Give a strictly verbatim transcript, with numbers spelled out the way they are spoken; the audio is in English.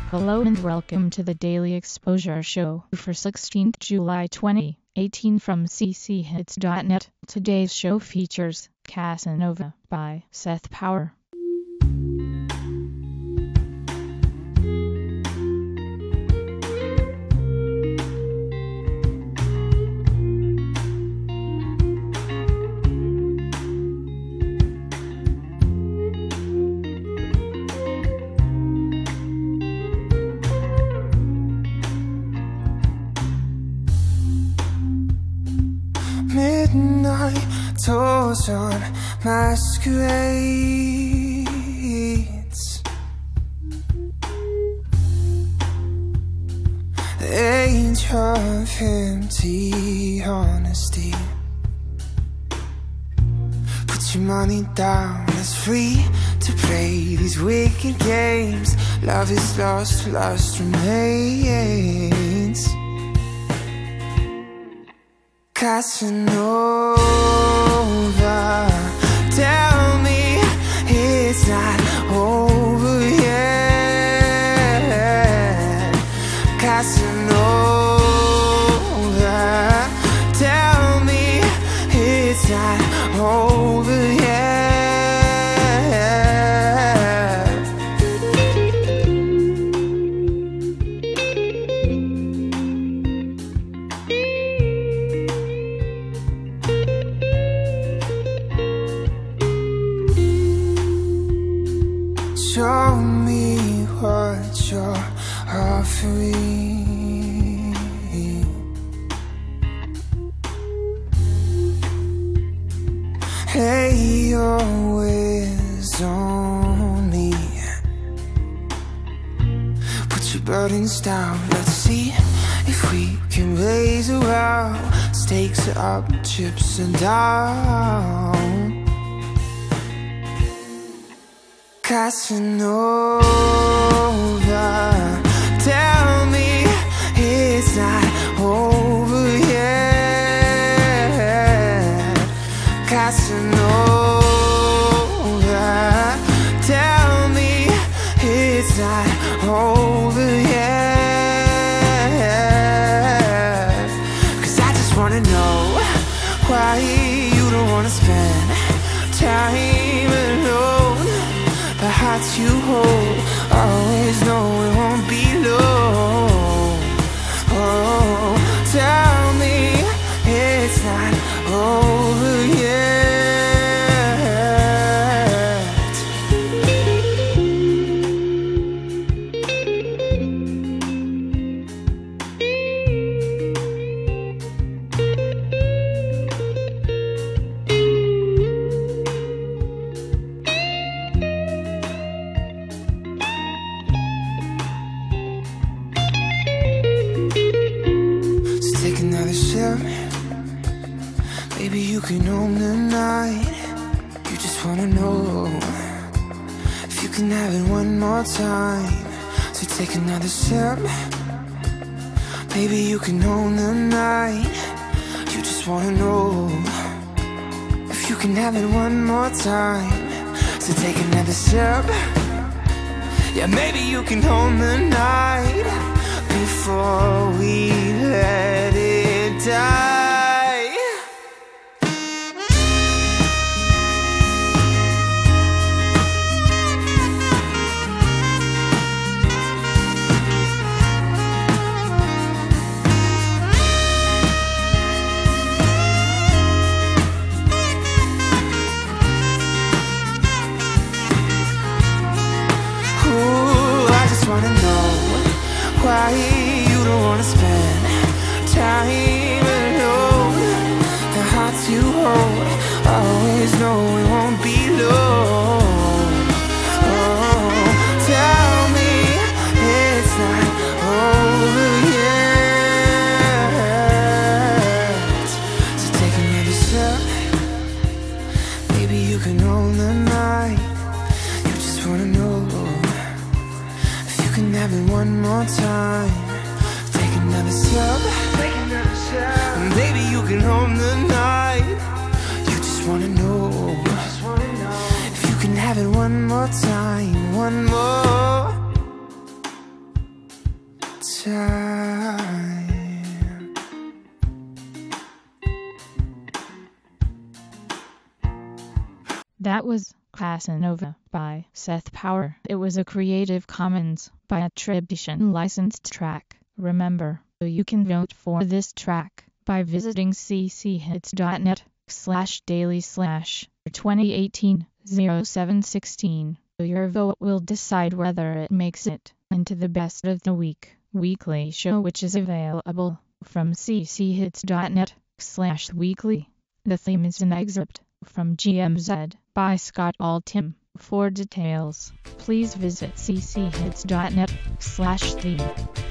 Hello and welcome to the Daily Exposure Show for sixteenth July twenty eighteen from c c hits dot net. Today's show features Casanova by Seth Power. Midnight tours on masquerades. The age of empty honesty. Put your money down, it's free to play these wicked games. Love is lost, lust remains. Casanova, tell me it's not over yet. Casanova, tell me it's not over yet. Show me what you're offering. Lay your ways on me. Put your burdens down. Let's see if we can raise a row. Stakes are up, chips are down. Casanova, tell me it's not over yet. Casanova, tell me it's not over yet. 'Cause I just wanna know why you don't wanna spend time alone. The hearts you hold, always know it won't be long. Oh, tell me it's not over yet. Take another sip. Maybe you can own the night. You just wanna know if you can have it one more time. So take another sip. Maybe you can own the night. You just wanna know if you can have it one more time. So take another sip. Yeah, maybe you can own the night before we let it die. Ooh, I just wanna know why you don't wanna spend time alone. The hearts you hold, always know it won't be long. Oh, tell me it's not over yet. So take another sip. Maybe you can own the night. You just wanna know if you can have it one more time. Take another sip. Maybe you can own the night. You just wanna know if you can have it one more time. One more. time. That was Casanova by Seth Power. It was a Creative Commons by attribution licensed track. Remember, you can vote for this track by visiting cchits.net slash daily slash 2018 07 16. Your vote will decide whether it makes it into the best of the week weekly show, which is available from cchits.net slash weekly. The theme is an excerpt from G M Z by Scott Altham. For details, please visit cchits.net slash theme.